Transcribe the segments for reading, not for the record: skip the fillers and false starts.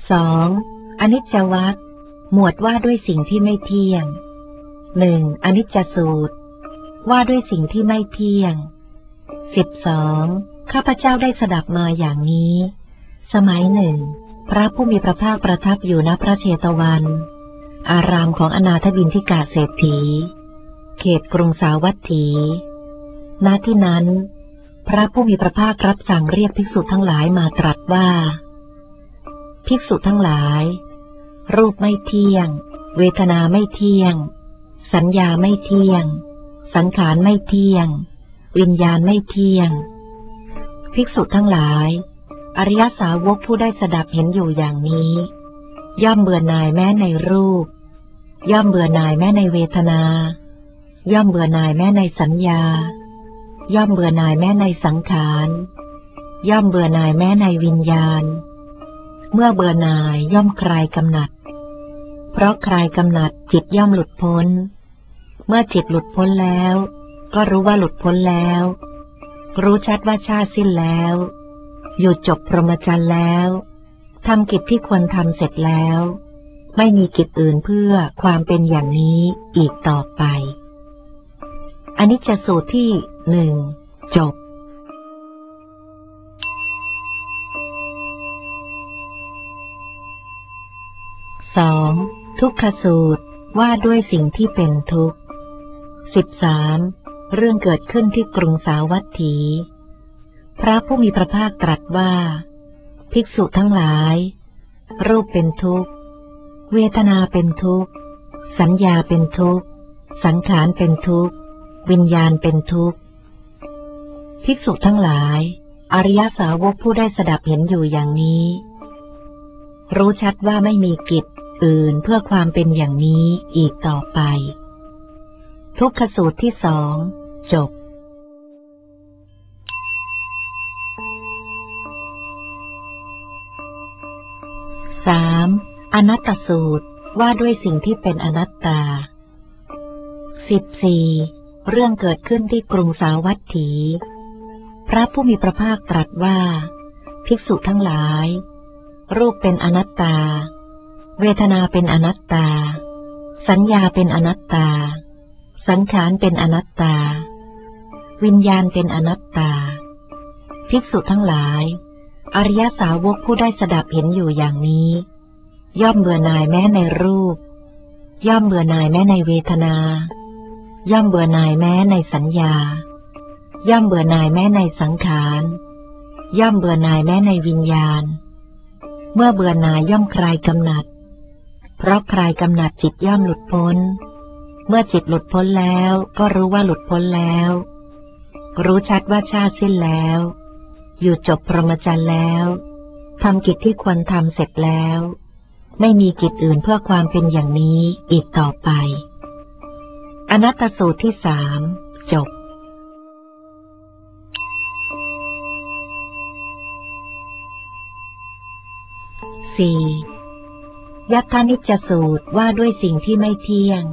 2. อนิจจวรรคหมวดว่าด้วยสิ่งที่ไม่เที่ยง 1. อนิจจสูตรว่าด้วยสิ่งที่ไม่เที่ยง 12. ข้าพเจ้าได้สดับมาอย่างนี้ สมัยหนึ่งพระผู้มีพระภาคประทับอยู่ณพระเชตวัน อารามของอนาถบิณฑิกาเศรษฐีเขตกรุงสาวัตถี ณ ที่นั้นพระผู้มีพระภาครับสั่งเรียกภิกษุทั้งหลายมาตรัสว่าภิกษุทั้งหลายรูปไม่เที่ยงเวทนาไม่เที่ยงสัญญาไม่เที่ยงสังขารไม่เที่ยงวิญญาณไม่เที่ยงภิกษุทั้งหลายอริยสาวกผู้ได้สดับเห็นอยู่อย่างนี้ย่อมเบื่อหน่ายแม้ในรูปย่อมเบื่อหน่ายแม้ในเวทนาย่อมเบื่อหน่ายแม้ในสัญญาย่อมเบื่อหน่ายแม้ในสังขารย่อมเบื่อหน่ายแม้ในวิญญาณเมื่อเบื่อหน่ายย่อมคลายกำหนัดเพราะคลายกำหนัดจิตย่อมหลุดพ้นเมื่อจิตหลุดพ้นแล้วก็รู้ว่าหลุดพ้นแล้วรู้ชัดว่าชาติสิ้นแล้วอยู่จบพรหมจรรย์แล้วทำกิจที่ควรทำเสร็จแล้วไม่มีกิจอื่นเพื่อความเป็นอย่างนี้อีกต่อไปอนิจจสูตรที่หนึ่งจบ2. ทุกขสูตรว่าด้วยสิ่งที่เป็นทุกข์ 13. เรื่องเกิดขึ้นที่กรุงสาวัตถี พระผู้มีพระภาคตรัสว่าภิกษุทั้งหลายรูปเป็นทุกข์เวทนาเป็นทุกข์สัญญาเป็นทุกข์สังขารเป็นทุกข์วิญญาณเป็นทุกข์ภิกษุทั้งหลายอริยสาวกผู้ได้สดับเห็นอยู่อย่างนี้รู้ชัดว่าไม่มีกิจอื่นเพื่อความเป็นอย่างนี้อีกต่อไปทุกขสูตรที่สองจบ3. อนัตตสูตรว่าด้วยสิ่งที่เป็นอนัตตา 14. เรื่องเกิดขึ้นที่กรุงสาวัตถี พระผู้มีพระภาคตรัสว่าภิกษุทั้งหลายรูปเป็นอนัตตาเวทนาเป็นอนัตตาสัญญาเป็นอนัตตาสังขารเป็นอนัตตาวิญญาณเป็นอนัตตาภิกษุทั้งหลายอริยสาวกผู้ได้สดับเห็นอยู่อย่างนี้ย่อมเบื่อหน่ายแม้ในรูปย่อมเบื่อหน่ายแม้ในเวทนาย่อมเบื่อหน่ายแม้ในสัญญาย่อมเบื่อหน่ายแม้ในสังขารย่อมเบื่อหน่ายแม้ในวิญญาณเมื่อเบื่อหน่ายย่อมคลายกำหนัดเพราะคลายกำหนัดจิตย่อมหลุดพ้นเมื่อจิตหลุดพ้นแล้วก็รู้ว่าหลุดพ้นแล้วรู้ชัดว่าชาติสิ้นแล้วอยู่จบพรหมจรรย์แล้วทำกิจที่ควรทำเสร็จแล้วไม่มีกิจอื่นเพื่อความเป็นอย่างนี้อีกต่อไปอนัตตสูตรที่สามจบ4. ยัตถานิจจสูตรว่าด้วยสิ่งที่ไม่เที่ยง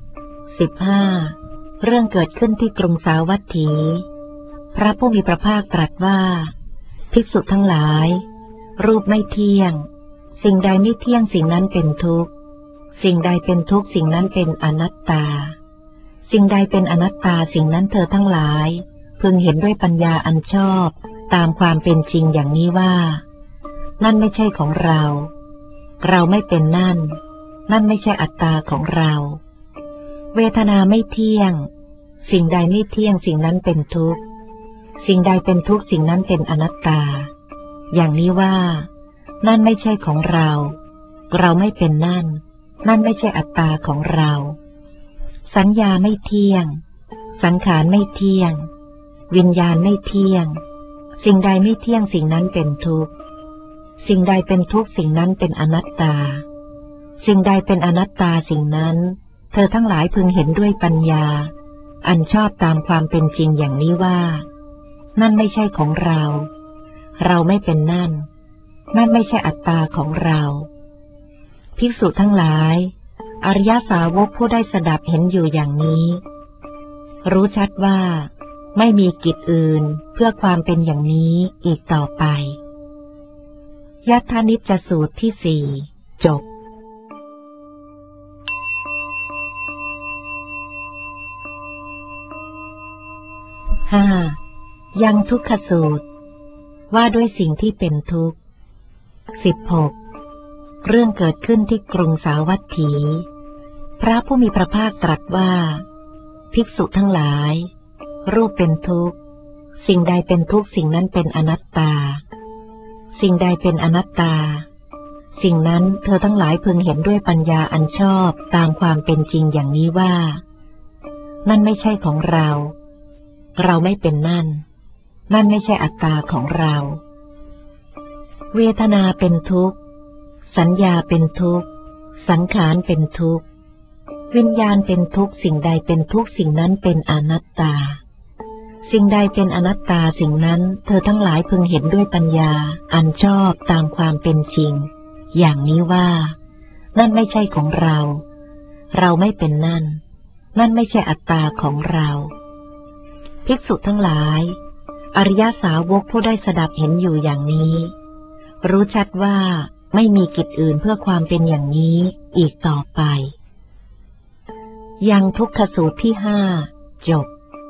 15. เรื่องเกิดขึ้นที่กรุงสาวัตถี พระผู้มีพระภาคตรัสว่าภิกษุทั้งหลายรูปไม่เที่ยงสิ่งใดไม่เที่ยงสิ่งนั้นเป็นทุกข์สิ่งใดเป็นทุกข์สิ่งนั้นเป็นอนัตตาสิ่งใดเป็นอนัตตาสิ่งนั้นเธอทั้งหลายพึงเห็นด้วยปัญญาอันชอบตามความเป็นจริงอย่างนี้ว่านั่นไม่ใช่ของเราเราไม่เป็นนั่นไม่ใช่อัตตาของเราเวทนาไม่เที่ยงสิ่งใดไม่เที่ยงสิ่งนั้นเป็นทุกข์สิ่งใดเป็นทุกข์สิ่งนั้นเป็นอนัตตาอย่างนี้ว่านั่นไม่ใช่ของเราเราไม่เป็นนั่นไม่ใช่อัตตาของเราสัญญาไม่เที่ยงสังขารไม่เที่ยงวิญญาณไม่เที่ยงสิ่งใดไม่เที่ยงสิ่งนั้นเป็นทุกข์สิ่งใดเป็นทุกข์สิ่งนั้นเป็นอนัตตาสิ่งใดเป็นอนัตตาสิ่งนั้นเธอทั้งหลายพึงเห็นด้วยปัญญาอันชอบตามความเป็นจริงอย่างนี้ว่านั่นไม่ใช่ของเราเราไม่เป็นนั่นไม่ใช่อัตตาของเราภิกษุทั้งหลายอริยสาวกผู้ได้สดับเห็นอยู่อย่างนี้รู้ชัดว่าไม่มีกิจอื่นเพื่อความเป็นอย่างนี้อีกต่อไปยัตถานิจจสูตรที่สี่จบ5. ยังทุกขสูตรว่าด้วยสิ่งที่เป็นทุกข์ 16. เรื่องเกิดขึ้นที่กรุงสาวัตถี พระผู้มีพระภาคตรัสว่าภิกษุทั้งหลายรูปเป็นทุกข์สิ่งใดเป็นทุกข์สิ่งนั้นเป็นอนัตตาสิ่งใดเป็นอนัตตาสิ่งนั้นเธอทั้งหลายพึงเห็นด้วยปัญญาอันชอบตามความเป็นจริงอย่างนี้ว่านั่นไม่ใช่ของเราเราไม่เป็นนั่นไม่ใช่อัตตาของเราเวทนาเป็นทุกข์สัญญาเป็นทุกข์สังขารเป็นทุกข์วิญญาณเป็นทุกข์สิ่งใดเป็นทุกข์สิ่งนั้นเป็นอนัตตาสิ่งใดเป็นอนัตตาสิ่งนั้นเธอทั้งหลายพึงเห็นด้วยปัญญาอันชอบตามความเป็นจริงอย่างนี้ว่านั่นไม่ใช่ของเราเราไม่เป็นนั่นไม่ใช่อัตตาของเราภิกษุทั้งหลายอริยสาวกผู้ได้สดับเห็นอยู่อย่างนี้รู้ชัดว่าไม่มีกิจอื่นเพื่อความเป็นอย่างนี้อีกต่อไปยังทุกขสูตรที่ห้าจบ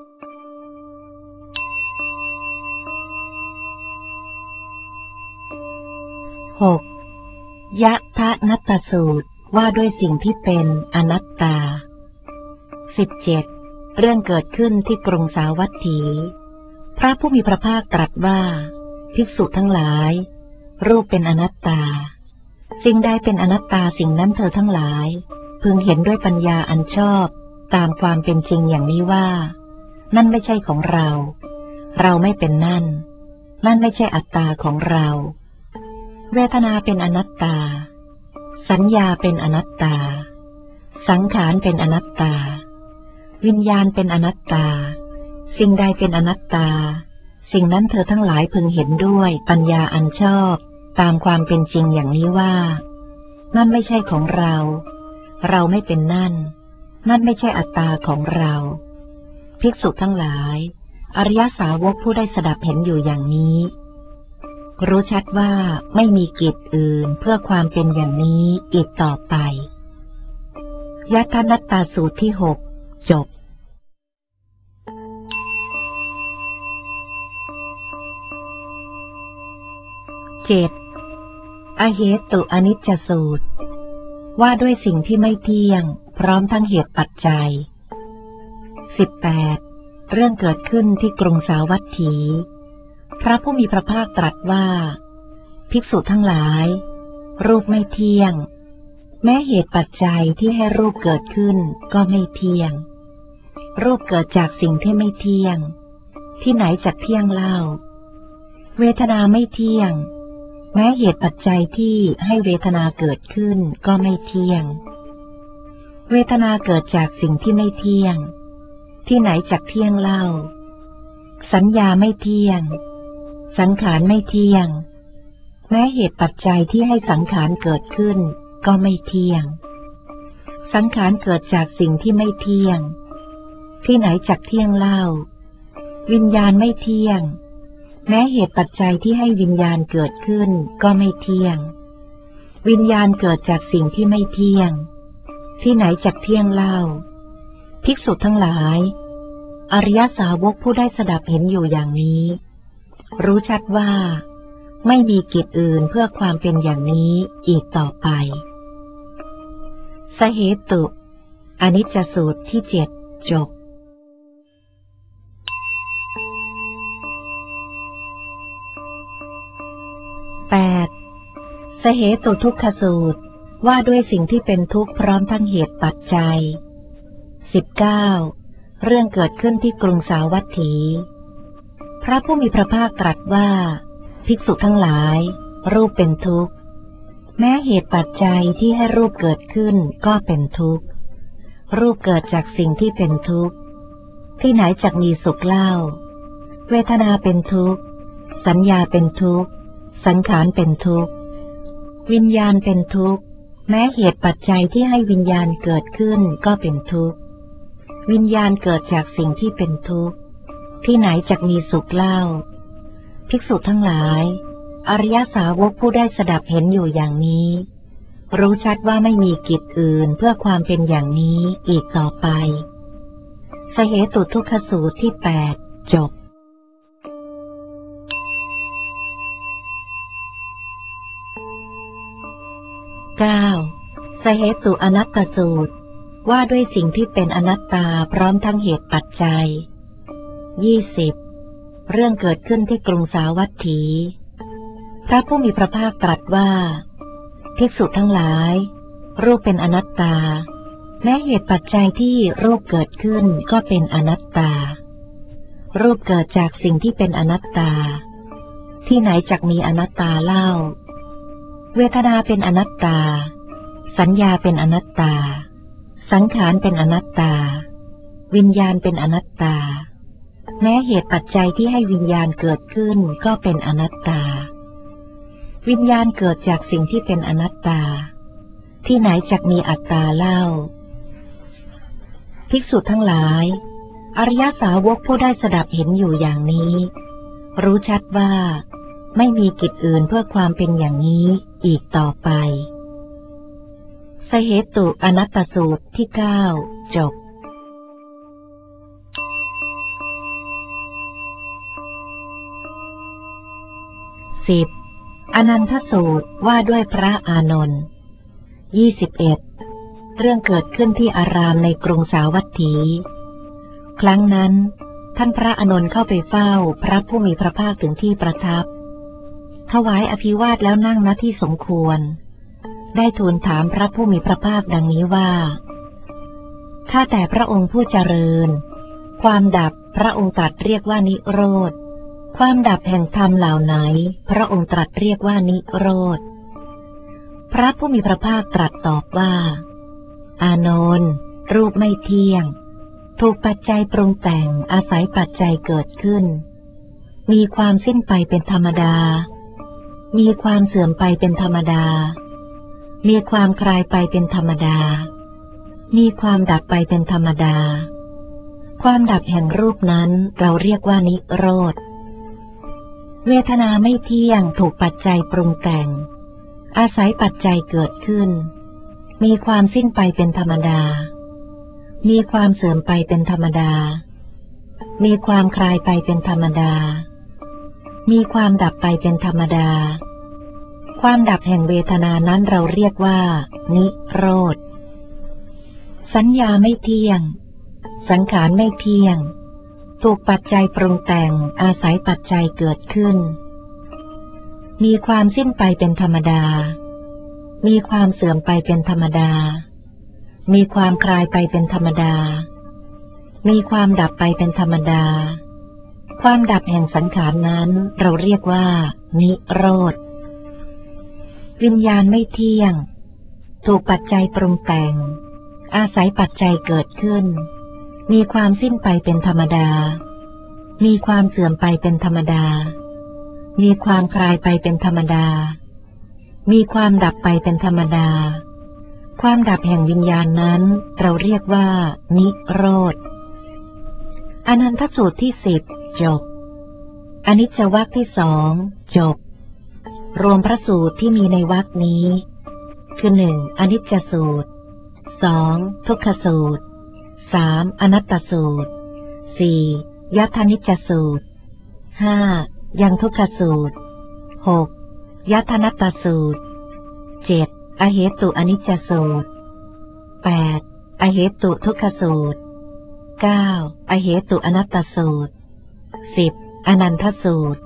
6. ยะทะนัตตสูตรว่าด้วยสิ่งที่เป็นอนัตตา 17. เรื่องเกิดขึ้นที่กรุงสาวัตถีพระผู้มีพระภาคตรัสว่าภิกษุทั้งหลายรูปเป็นอนัตตาสิ่งใดเป็นอนัตตาสิ่งนั้นเธอทั้งหลายพึงเห็นด้วยปัญญาอันชอบตามความเป็นจริงอย่างนี้ว่านั่นไม่ใช่ของเราเราไม่เป็นนั่นไม่ใช่อัตตาของเราเวทนาเป็นอนัตตาสัญญาเป็นอนัตตาสังขารเป็นอนัตตาวิญญาณเป็นอนัตตาสิ่งใดเป็นอนัตตาสิ่งนั้นเธอทั้งหลายพึงเห็นด้วยปัญญาอันชอบตามความเป็นจริงอย่างนี้ว่านั่นไม่ใช่ของเราเราไม่เป็นนั่นไม่ใช่อัตตาของเราภิกษุทั้งหลายอริยสาวกผู้ได้สดับเห็นอยู่อย่างนี้รู้ชัดว่าไม่มีกิจอื่นเพื่อความเป็นอย่างนี้อีกต่อไปยัตถนัตตสูตรที่6จบ7. อเหตุอนิจจสูตรว่าด้วยสิ่งที่ไม่เที่ยงพร้อมทั้งเหตุปัจจัย 18. เรื่องเกิดขึ้นที่กรุงสาวัตถีพระผู้มีพระภาคตรัสว่าภิกษุทั้งหลายรูปไม่เที่ยงแม้เหตุปัจจัยที่ให้รูปเกิดขึ้นก็ไม่เที่ยงรูปเกิดจากสิ่งที่ไม่เที่ยงที่ไหนจักเที่ยงเล่าเวทนาไม่เที่ยงแม้เหตุปัจจัยที่ให้เวทนาเกิดขึ้นก็ไม่เที่ยงเวทนาเกิดจากสิ่งที่ไม่เที่ยงที่ไหนจักเที่ยงเล่าสัญญาไม่เที่ยงสังขารไม่เที่ยงแม้เหตุปัจจัยที่ให้สังขารเกิดขึ้นก็ไม่เที่ยงสังขารเกิดจากสิ่งที่ไม่เที่ยงที่ไหนจักเที่ยงเล่าวิญญาณไม่เที่ยงแม้เหตุปัจจัยที่ให้วิญญาณเกิดขึ้นก็ไม่เที่ยงวิญญาณเกิดจากสิ่งที่ไม่เที่ยงที่ไหนจักเที่ยงเล่าภิกษุทั้งหลายอริยสาวกผู้ได้สดับเห็นอยู่อย่างนี้รู้ชัดว่าไม่มีกิจอื่นเพื่อความเป็นอย่างนี้อีกต่อไปสเหตุอนิจจสูตรที่7จบ8. สเหตุทุกขสูตรว่าด้วยสิ่งที่เป็นทุกข์พร้อมทั้งเหตุปัจจัย 19. เรื่องเกิดขึ้นที่กรุงสาวัตถีพระผู้มีพระภาคตรัสว่าภิกษุทั้งหลายรูปเป็นทุกข์แม้เหตุปัจจัยที่ให้รูปเกิดขึ้นก็เป็นทุกข์รูปเกิดจากสิ่งที่เป็นทุกข์ที่ไหนจักมีสุขเล่าเวทนาเป็นทุกข์สัญญาเป็นทุกข์สังขารเป็นทุกข์วิญญาณเป็นทุกข์แม้เหตุปัจจัยที่ให้วิญญาณเกิดขึ้นก็เป็นทุกข์วิญญาณเกิดจากสิ่งที่เป็นทุกข์ที่ไหนจักมีสุขเล่าภิกษุทั้งหลายอริยสาวกผู้ได้สดับเห็นอยู่อย่างนี้รู้ชัดว่าไม่มีกิจอื่นเพื่อความเป็นอย่างนี้อีกต่อไปสเหตุทุกขสูตรที่8จบ9สเหตุอนัตตสูตรว่าด้วยสิ่งที่เป็นอนัตตาพร้อมทั้งเหตุปัจจัย20เรื่องเกิดขึ้นที่กรุงสาวัตถีพระผู้มีพระภาคตรัสว่าภิกษุทั้งหลายรูปเป็นอนัตตาแม้เหตุปัจจัยที่รูปเกิดขึ้นก็เป็นอนัตตารูปเกิดจากสิ่งที่เป็นอนัตตาที่ไหนจักมีอนัตตาเล่าเวทนาเป็นอนัตตาสัญญาเป็นอนัตตาสังขารเป็นอนัตตาวิญญาณเป็นอนัตตาแม้เหตุปัจจัยที่ให้วิญญาณเกิดขึ้นก็เป็นอนัตตาวิญญาณเกิดจากสิ่งที่เป็นอนัตตาที่ไหนจักมีอัตตาเล่าภิกษุทั้งหลายอริยสาวกผู้ได้สดับเห็นอยู่อย่างนี้รู้ชัดว่าไม่มีกิจอื่นเพื่อความเป็นอย่างนี้อีกต่อไปสเหตุอนัตตสูตรที่9จบ10อนันทสูตรว่าด้วยพระอานนท์21เรื่องเกิดขึ้นที่อารามในกรุงสาวัตถีครั้งนั้นท่านพระอานนท์เข้าไปเฝ้าพระผู้มีพระภาคถึงที่ประทับถวายอภิวาทแล้วนั่งณที่สมควรได้ทูลถามพระผู้มีพระภาคดังนี้ว่าข้าแต่พระองค์ผู้เจริญความดับพระองค์ตรัสเรียกว่านิโรธความดับแห่งธรรมเหล่าไหนพระองค์ตรัสเรียกว่านิโรธพระผู้มีพระภาคตรัสตอบว่าอานนท์รูปไม่เที่ยงถูกปัจจัยปรุงแต่งอาศัยปัจจัยเกิดขึ้นมีความสิ้นไปเป็นธรรมดามีความเสื่อมไปเป็นธรรมดามีความคลายไปเป็นธรรมดามีความดับไปเป็นธรรมดาความดับแห่งรูปนั้นเราเรียกว่านิโรธเวทนาไม่เที่ยงถูกปัจจัยปรุงแต่งอาศัยปัจจัยเกิดขึ้นมีความสิ้นไปเป็นธรรมดามีความเสื่อมไปเป็นธรรมดามีความคลายไปเป็นธรรมดามีความดับไปเป็นธรรมดาความดับแห่งเวทนานั้นเราเรียกว่านิโรธสัญญาไม่เที่ยงสังขารไม่เที่ยงถูกปัจจัยปรุงแต่งอาศัยปัจจัยเกิดขึ้นมีความสิ้นไปเป็นธรรมดามีความเสื่อมไปเป็นธรรมดามีความคลายไปเป็นธรรมดามีความดับไปเป็นธรรมดาความดับแห่งสังขารนั้นเราเรียกว่านิโรธวิญญาณไม่เที่ยงถูกปัจจัยปรุงแต่งอาศัยปัจจัยเกิดขึ้นมีความสิ้นไปเป็นธรรมดามีความเสื่อมไปเป็นธรรมดามีความคลายไปเป็นธรรมดามีความดับไปเป็นธรรมดาความดับแห่งวิญญาณนั้นเราเรียกว่านิโรธอนันทสูตรที่10จบอนิจจวรรคที่2จบรวมพระสูตรที่มีในวรรคนี้คือ1อนิจจสูตร2ทุกขสูตร3อนัตตสูตร4ยัตถนิจจสูตร5ยังทุกขสูตร6ยัตถนัตตสูตร7อเหตุอนิจจสูตร8อเหตุทุกขสูตร9อเหตุอนัตตสูตร10อนันทสูตร